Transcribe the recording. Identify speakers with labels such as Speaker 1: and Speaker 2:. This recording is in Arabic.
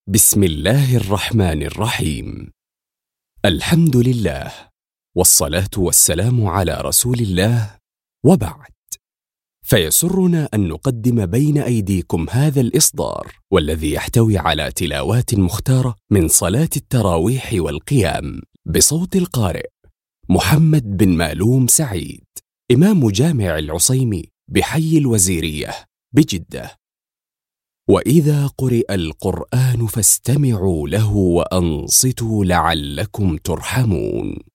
Speaker 1: بسم الله الرحمن الرحيم. الحمد لله، والصلاة والسلام على رسول الله، وبعد. فيسرنا أن نقدم بين أيديكم هذا الإصدار، والذي يحتوي على تلاوات مختارة من صلاة التراويح والقيام، بصوت القارئ محمد بن مالوم سعيد، إمام جامع العصيمي بحي الوزيرية بجدة. وإذا قرئ القرآن فاستمعوا له وأنصتوا لعلكم ترحمون.